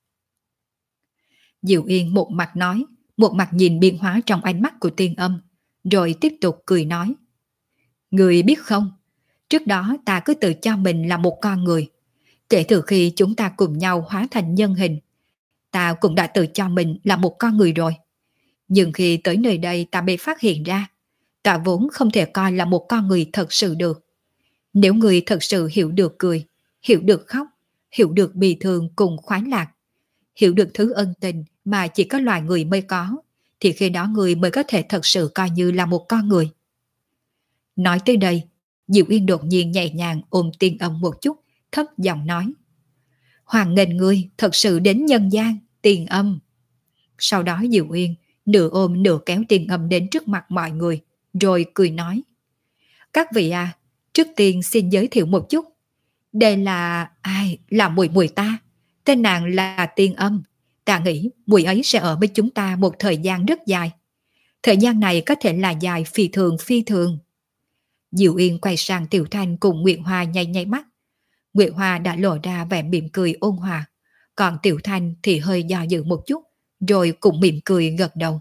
Diệu Yên một mặt nói, một mặt nhìn biến hóa trong ánh mắt của Tiên Âm, rồi tiếp tục cười nói. Người biết không, trước đó ta cứ tự cho mình là một con người. Kể từ khi chúng ta cùng nhau hóa thành nhân hình, ta cũng đã tự cho mình là một con người rồi. Nhưng khi tới nơi đây ta bị phát hiện ra, ta vốn không thể coi là một con người thật sự được. Nếu người thật sự hiểu được cười, hiểu được khóc, hiểu được bi thương cùng khoái lạc, hiểu được thứ ân tình mà chỉ có loài người mới có, thì khi đó người mới có thể thật sự coi như là một con người. Nói tới đây, Diệu Yên đột nhiên nhẹ nhàng ôm Tiên Âm một chút, thấp giọng nói. Hoàng nghênh ngươi thật sự đến nhân gian, Tiên Âm. Sau đó Diệu Yên nửa ôm nửa kéo Tiên Âm đến trước mặt mọi người, rồi cười nói. Các vị à, trước tiên xin giới thiệu một chút. Đây là ai? Là muội muội ta. Tên nàng là Tiên Âm. Ta nghĩ muội ấy sẽ ở với chúng ta một thời gian rất dài. Thời gian này có thể là dài phi thường phi thường. Diệu Yên quay sang Tiểu Thanh cùng Nguyệt Hoa nháy nháy mắt. Nguyệt Hoa đã lộ ra vẻ mỉm cười ôn hòa, còn Tiểu Thanh thì hơi do dự một chút, rồi cũng mỉm cười gật đầu.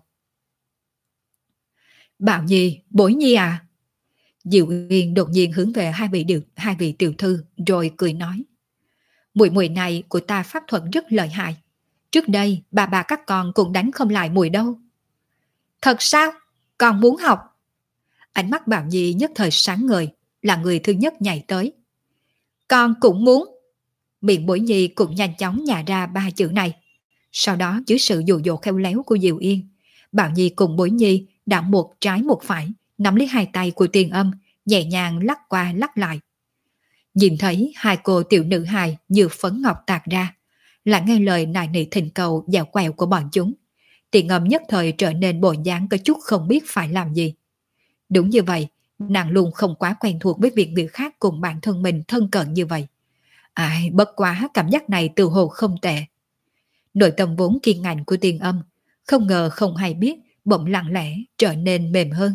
Bảo Nhi, Bối Nhi à? Diệu Yên đột nhiên hướng về hai vị tiểu thư, rồi cười nói. Muội muội này của ta pháp thuật rất lợi hại. Trước đây bà các con cũng đánh không lại muội đâu. Thật sao? Con muốn học. Ánh mắt Bảo Nhi nhất thời sáng ngời, là người thứ nhất nhảy tới. Con cũng muốn. Miệng Bối Nhi cũng nhanh chóng nhả ra ba chữ này. Sau đó dưới sự dụ dỗ khéo léo của Diệu Yên, Bảo Nhi cùng Bối Nhi đã một trái một phải nắm lấy hai tay của Tiền Âm, nhẹ nhàng lắc qua lắc lại. Nhìn thấy hai cô tiểu nữ hài như phấn ngọc tạc ra, lại nghe lời nài nỉ thỉnh cầu dẻo quẹo của bọn chúng. Tiền Âm nhất thời trở nên bộ dáng có chút không biết phải làm gì. Đúng như vậy, nàng luôn không quá quen thuộc với việc người khác cùng bản thân mình thân cận như vậy. Ai, bất quá cảm giác này từ hồ không tệ. Nội tâm vốn kiên ngạnh của Tiền Âm, không ngờ không hay biết, bỗng lặng lẽ trở nên mềm hơn.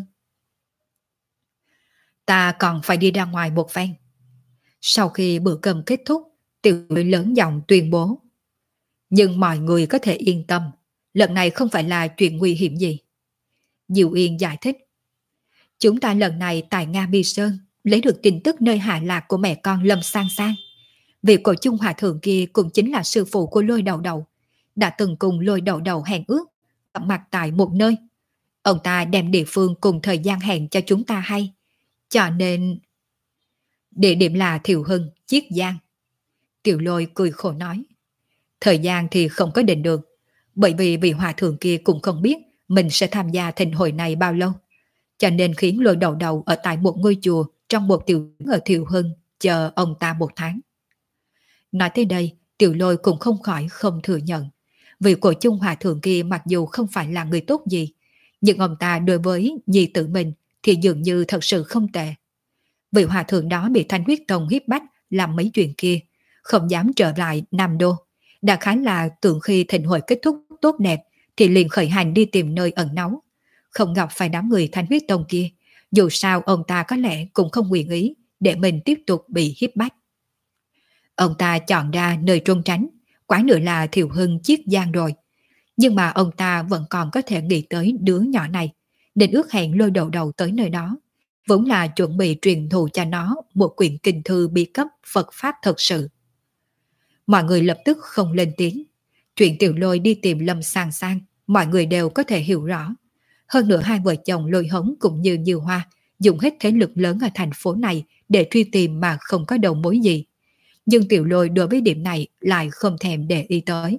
Ta còn phải đi ra ngoài một phen. Sau khi bữa cơm kết thúc, Tiểu Lôi lớn giọng tuyên bố. Nhưng mọi người có thể yên tâm, lần này không phải là chuyện nguy hiểm gì. Diệu Yên giải thích. Chúng ta lần này tại Nga Mi Sơn lấy được tin tức nơi hạ lạc của mẹ con Lâm Sang Sang. Vị cổ chung hòa thượng kia cũng chính là sư phụ của Lôi Đầu Đầu, đã từng cùng Lôi Đầu Đầu hẹn ước, gặp mặt tại một nơi. Ông ta đem địa phương cùng thời gian hẹn cho chúng ta hay. Cho nên... Địa điểm là Thiệu Hưng, Chiết Giang. Tiểu Lôi cười khổ nói. Thời gian thì không có định được, bởi vì vị hòa thượng kia cũng không biết mình sẽ tham gia thịnh hội này bao lâu. Cho nên khiến Lôi Đầu Đầu ở tại một ngôi chùa trong một tiểu ở Thiệu Hưng chờ ông ta một tháng. Nói tới đây, Tiểu Lôi cũng không khỏi không thừa nhận. Vị cổ chung hòa thượng kia mặc dù không phải là người tốt gì, nhưng ông ta đối với nhi tử mình thì dường như thật sự không tệ. Vị hòa thượng đó bị Thanh Huyết Tông hiếp bách làm mấy chuyện kia, không dám trở lại Nam Đô. Đã khá là tưởng khi thịnh hội kết thúc tốt đẹp thì liền khởi hành đi tìm nơi ẩn náu. Không gặp phải đám người Thanh Huyết Tông kia, dù sao ông ta có lẽ cũng không nguyện ý để mình tiếp tục bị hiếp bách. Ông ta chọn ra nơi trốn tránh, quái nữa là Thiệu Hưng Chiết Giang rồi. Nhưng mà ông ta vẫn còn có thể nghĩ tới đứa nhỏ này, nên ước hẹn Lôi Đầu Đầu tới nơi đó. Vốn là chuẩn bị truyền thụ cho nó một quyển kinh thư bí cấp Phật Pháp thật sự. Mọi người lập tức không lên tiếng. Chuyện Tiểu Lôi đi tìm Lâm Sang Sang, mọi người đều có thể hiểu rõ. Hơn nữa hai vợ chồng Lôi Hống cũng như Như Hoa dùng hết thế lực lớn ở thành phố này để truy tìm mà không có đầu mối gì. Nhưng Tiểu Lôi đối với điểm này lại không thèm để ý tới.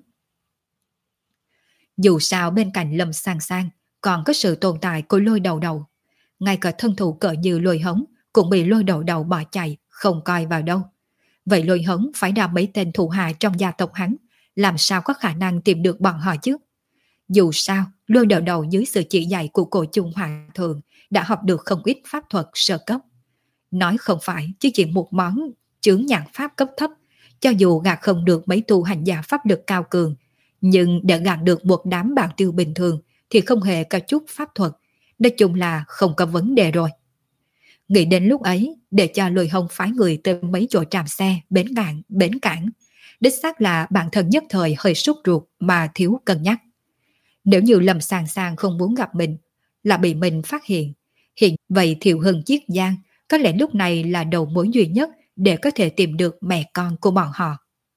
Dù sao bên cạnh Lâm Sang Sang còn có sự tồn tại của Lôi Đầu Đầu. Ngay cả thân thủ cỡ như Lôi Hống cũng bị Lôi Đầu Đầu bỏ chạy, không coi vào đâu. Vậy Lôi Hống phải đào mấy tên thủ hạ trong gia tộc hắn, làm sao có khả năng tìm được bọn họ chứ? Dù sao, Lôi Đầu Đầu dưới sự chỉ dạy của cổ chung hòa thượng đã học được không ít pháp thuật sơ cấp. Nói không phải chứ chỉ một món chướng nhãn pháp cấp thấp, cho dù gạt không được mấy tu hành giả pháp lực cao cường, nhưng để gạt được một đám bảo tiêu bình thường thì không hề có chút pháp thuật. Nói chung là không có vấn đề rồi. Nghĩ đến lúc ấy, để cho Lôi Hồng phái người tới mấy chỗ trạm xe, bến cảng, đích xác là bản thân nhất thời hơi sốt ruột mà thiếu cân nhắc. Nếu như Lâm Sang Sang không muốn gặp mình, là bị mình phát hiện, hiện vậy Thiệu Hưng Chiết Giang có lẽ lúc này là đầu mối duy nhất để có thể tìm được mẹ con của bọn họ.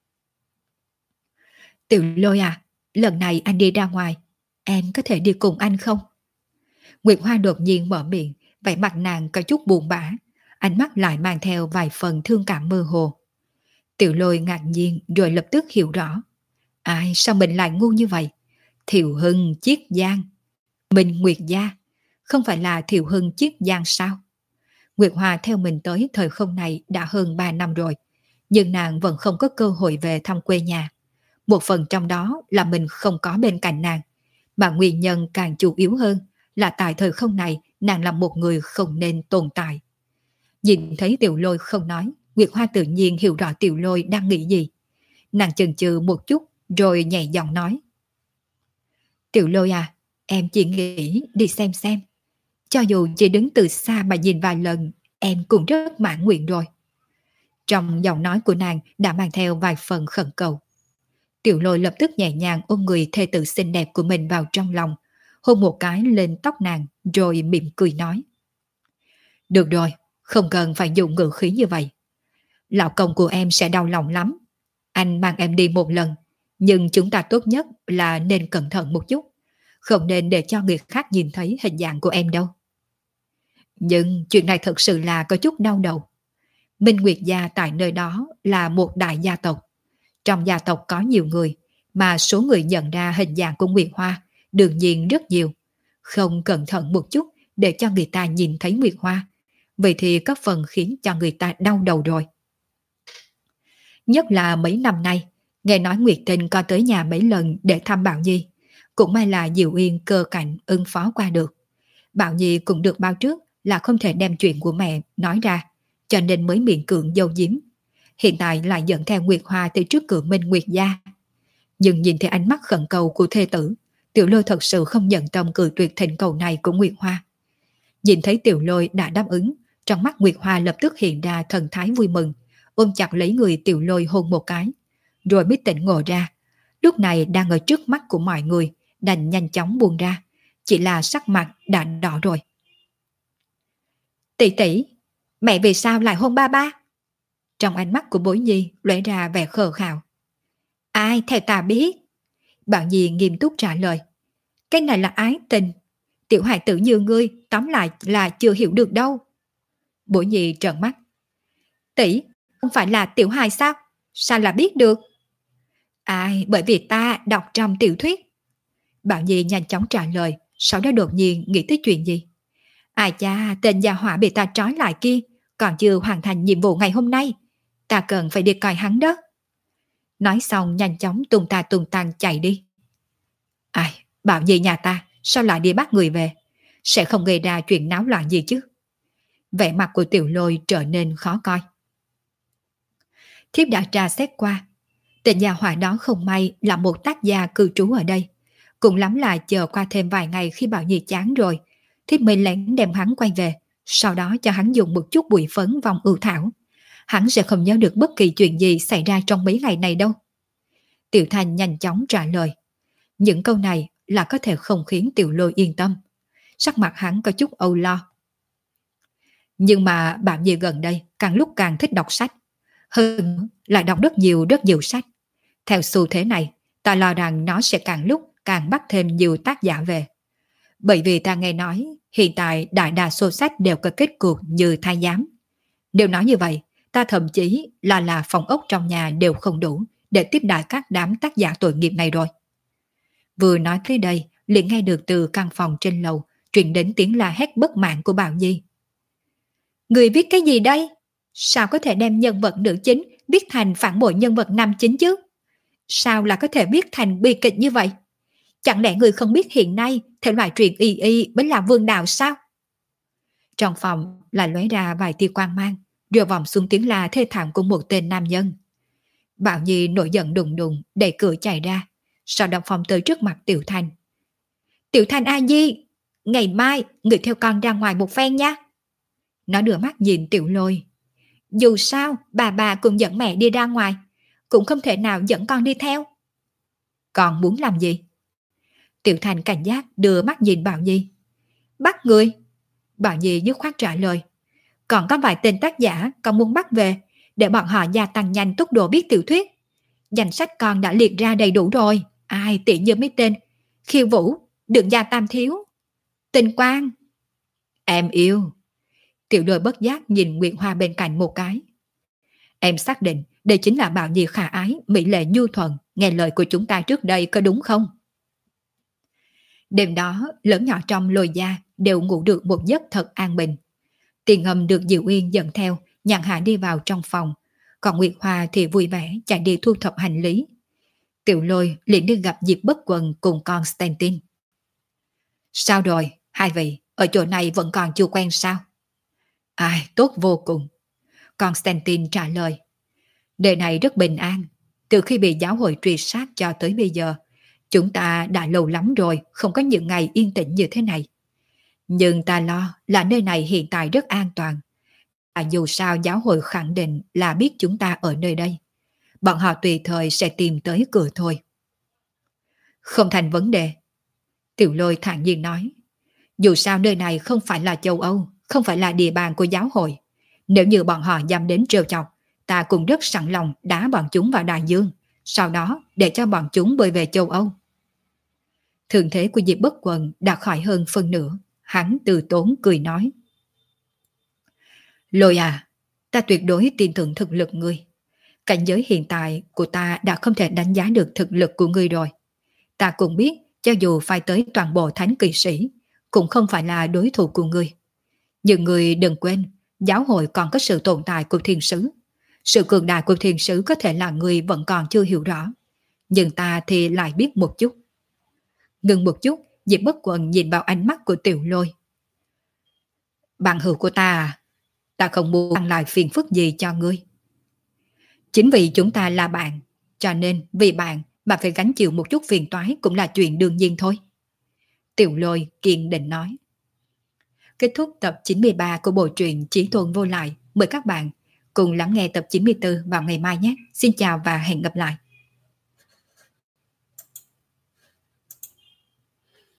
Tiểu Lôi à, lần này anh đi ra ngoài, em có thể đi cùng anh không? Nguyệt Hoa đột nhiên mở miệng, vẻ mặt nàng có chút buồn bã, ánh mắt lại mang theo vài phần thương cảm mơ hồ. Tiểu Lôi ngạc nhiên rồi lập tức hiểu rõ. Ai, sao mình lại ngu như vậy? Thiệu Hưng Chiết Giang, Minh Nguyệt Gia, không phải là Thiệu Hưng Chiết Giang sao? Nguyệt Hoa theo mình tới thời không này đã hơn 3 năm rồi, nhưng nàng vẫn không có cơ hội về thăm quê nhà. Một phần trong đó là mình không có bên cạnh nàng, mà nguyên nhân càng chủ yếu hơn là tại thời không này nàng là một người không nên tồn tại. Nhìn thấy Tiểu Lôi không nói, Nguyệt Hoa tự nhiên hiểu rõ Tiểu Lôi đang nghĩ gì. Nàng chần chừ một chút rồi nhẹ giọng nói. Tiểu Lôi à, em chỉ nghĩ đi xem. Cho dù chỉ đứng từ xa mà nhìn vài lần, em cũng rất mãn nguyện rồi. Trong giọng nói của nàng đã mang theo vài phần khẩn cầu. Tiểu Lôi lập tức nhẹ nhàng ôm người thê tử xinh đẹp của mình vào trong lòng, hôn một cái lên tóc nàng rồi mỉm cười nói. Được rồi, không cần phải dùng ngữ khí như vậy. Lão công của em sẽ đau lòng lắm. Anh mang em đi một lần, nhưng chúng ta tốt nhất là nên cẩn thận một chút. Không nên để cho người khác nhìn thấy hình dạng của em đâu. Nhưng chuyện này thật sự là có chút đau đầu. Minh Nguyệt Gia tại nơi đó là một đại gia tộc. Trong gia tộc có nhiều người, mà số người nhận ra hình dạng của Nguyệt Hoa đương nhiên rất nhiều. Không cẩn thận một chút để cho người ta nhìn thấy Nguyệt Hoa, vậy thì có phần khiến cho người ta đau đầu rồi. Nhất là mấy năm nay, nghe nói Nguyệt Tình có tới nhà mấy lần để thăm Bảo Nhi. Cũng may là Diệu Yên cơ cảnh ứng phó qua được. Bảo Nhi cũng được báo trước là không thể đem chuyện của mẹ nói ra, cho nên mới miễn cưỡng giấu giếm. Hiện tại lại dẫn theo Nguyệt Hoa tới trước cửa Minh Nguyệt gia. Nhưng nhìn thấy ánh mắt khẩn cầu của thê tử, Tiểu Lôi thật sự không nhận tâm cự tuyệt thỉnh cầu này của Nguyệt Hoa. Nhìn thấy Tiểu Lôi đã đáp ứng, trong mắt Nguyệt Hoa lập tức hiện ra thần thái vui mừng, ôm chặt lấy người Tiểu Lôi hôn một cái, rồi mới tỉnh ngộ ra. Lúc này đang ở trước mắt của mọi người, đành nhanh chóng buông ra, chỉ là sắc mặt đã đỏ rồi. Tỷ tỷ, mẹ vì sao lại hôn ba ba? Trong ánh mắt của Bối Nhi lóe ra vẻ khờ khạo. Ai theo ta biết? Bảo Nhi nghiêm túc trả lời. Cái này là ái tình. Tiểu hài tử như ngươi tóm lại là chưa hiểu được đâu. Bối Nhi trợn mắt. Tỷ, không phải là tiểu hài sao? Sao là biết được? Ai, bởi vì ta đọc trong tiểu thuyết. Bảo Nhi nhanh chóng trả lời, sau đó đột nhiên nghĩ tới chuyện gì. Ai cha, tên gia hỏa bị ta trói lại kia, còn chưa hoàn thành nhiệm vụ ngày hôm nay. Ta cần phải đi coi hắn đó. Nói xong nhanh chóng tung tăng chạy đi. Ai, Bảo Nhi nhà ta, sao lại đi bắt người về? Sẽ không gây ra chuyện náo loạn gì chứ? Vẻ mặt của Tiểu Lôi trở nên khó coi. Thiếp đã tra xét qua. Tên gia hỏa đó không may là một tác gia cư trú ở đây. Cùng lắm là chờ qua thêm vài ngày khi Bảo Nhi chán rồi, thiếp mới lén đem hắn quay về, sau đó cho hắn dùng một chút bụi phấn vòng ưu thảo. Hắn sẽ không nhớ được bất kỳ chuyện gì xảy ra trong mấy ngày này đâu. Tiểu Thanh nhanh chóng trả lời. Những câu này là có thể không khiến Tiểu Lôi yên tâm. Sắc mặt hắn có chút âu lo. Nhưng mà Bảo Nhi gần đây càng lúc càng thích đọc sách. Hơn là đọc rất nhiều sách. Theo xu thế này, ta lo rằng nó sẽ càng lúc càng bắt thêm nhiều tác giả về. Bởi vì ta nghe nói hiện tại đại đa số sách đều có kết cục như thái giám. Nếu nói như vậy, ta thậm chí là phòng ốc trong nhà đều không đủ để tiếp đãi các đám tác giả tội nghiệp này rồi. Vừa nói tới đây, liền nghe được từ căn phòng trên lầu truyền đến tiếng la hét bất mãn của Bảo Nhi. Người viết cái gì đây? Sao có thể đem nhân vật nữ chính viết thành phản bội nhân vật nam chính chứ? Sao là có thể viết thành bi kịch như vậy? Chẳng lẽ người không biết hiện nay thể loại truyện y mới là vương đạo sao? Trong phòng lại lóe ra vài tia quang mang, rồi vòng xuống tiếng la thê thảm của một tên nam nhân. Bảo Nhi nổi giận đùng đùng đẩy cửa chạy ra, sau đó phòng tới trước mặt Tiểu Thanh. Tiểu Thanh a di, ngày mai người theo con ra ngoài một phen nha. Nó đưa mắt nhìn Tiểu Lôi. Dù sao bà cũng dẫn mẹ đi ra ngoài, cũng không thể nào dẫn con đi theo. Con muốn làm gì? Tiểu Thanh cảnh giác đưa mắt nhìn Bảo Nhi. Bắt người? Bảo Nhi dứt khoát trả lời. Còn có vài tên tác giả con muốn bắt về, để bọn họ gia tăng nhanh tốc độ viết tiểu thuyết. Danh sách con đã liệt ra đầy đủ rồi. Ai tiện như mấy tên Khiêu Vũ, Đường Gia Tam Thiếu, Tình Quang. Em yêu. Tiểu Lôi bất giác nhìn Nguyệt Hoa bên cạnh một cái. Em xác định đây chính là Bảo Nhi khả ái, mỹ lệ nhu thuận, nghe lời của chúng ta trước đây có đúng không? Đêm đó, lớn nhỏ trong Lôi gia đều ngủ được một giấc thật an bình. Tiền Ngầm được Diệu Yên dẫn theo, nhàn hạ đi vào trong phòng, còn Nguyệt Hoa thì vui vẻ chạy đi thu thập hành lý. Tiểu Lôi liền đi gặp Diệp Bất Quần cùng con Stentin. Sao rồi, hai vị, ở chỗ này vẫn còn chưa quen sao? Ai, tốt vô cùng. Con Stentin trả lời. Đời này rất bình an, từ khi bị giáo hội truy sát cho tới bây giờ, chúng ta đã lâu lắm rồi không có những ngày yên tĩnh như thế này. Nhưng ta lo là nơi này hiện tại rất an toàn. Dù sao giáo hội khẳng định là biết chúng ta ở nơi đây. Bọn họ tùy thời sẽ tìm tới cửa thôi. Không thành vấn đề. Tiểu Lôi thản nhiên nói. Dù sao nơi này không phải là châu Âu, không phải là địa bàn của giáo hội. Nếu như bọn họ dám đến trêu chọc, ta cũng rất sẵn lòng đá bọn chúng vào đại dương, sau đó để cho bọn chúng bơi về châu Âu. Thường thế của Diệp Bất Quần đã khỏi hơn phân nửa. Hắn từ tốn cười nói. Lôi à, ta tuyệt đối tin tưởng thực lực ngươi. Cảnh giới hiện tại của ta đã không thể đánh giá được thực lực của ngươi rồi. Ta cũng biết cho dù phải tới toàn bộ thánh kỵ sĩ, cũng không phải là đối thủ của ngươi. Nhưng ngươi đừng quên, giáo hội còn có sự tồn tại của thiên sứ. Sự cường đại của thiên sứ có thể là ngươi vẫn còn chưa hiểu rõ. Nhưng ta thì lại biết một chút. Ngừng một chút, Diệp Bất Quần nhìn vào ánh mắt của Tiểu Lôi. Bạn hữu của ta à? Ta không muốn mang lại phiền phức gì cho ngươi. Chính vì chúng ta là bạn, cho nên vì bạn mà phải gánh chịu một chút phiền toái cũng là chuyện đương nhiên thôi. Tiểu Lôi kiên định nói. Kết thúc tập 93 của bộ truyện Chí Tôn Vô Lại. Mời các bạn cùng lắng nghe tập 94 vào ngày mai nhé. Xin chào và hẹn gặp lại.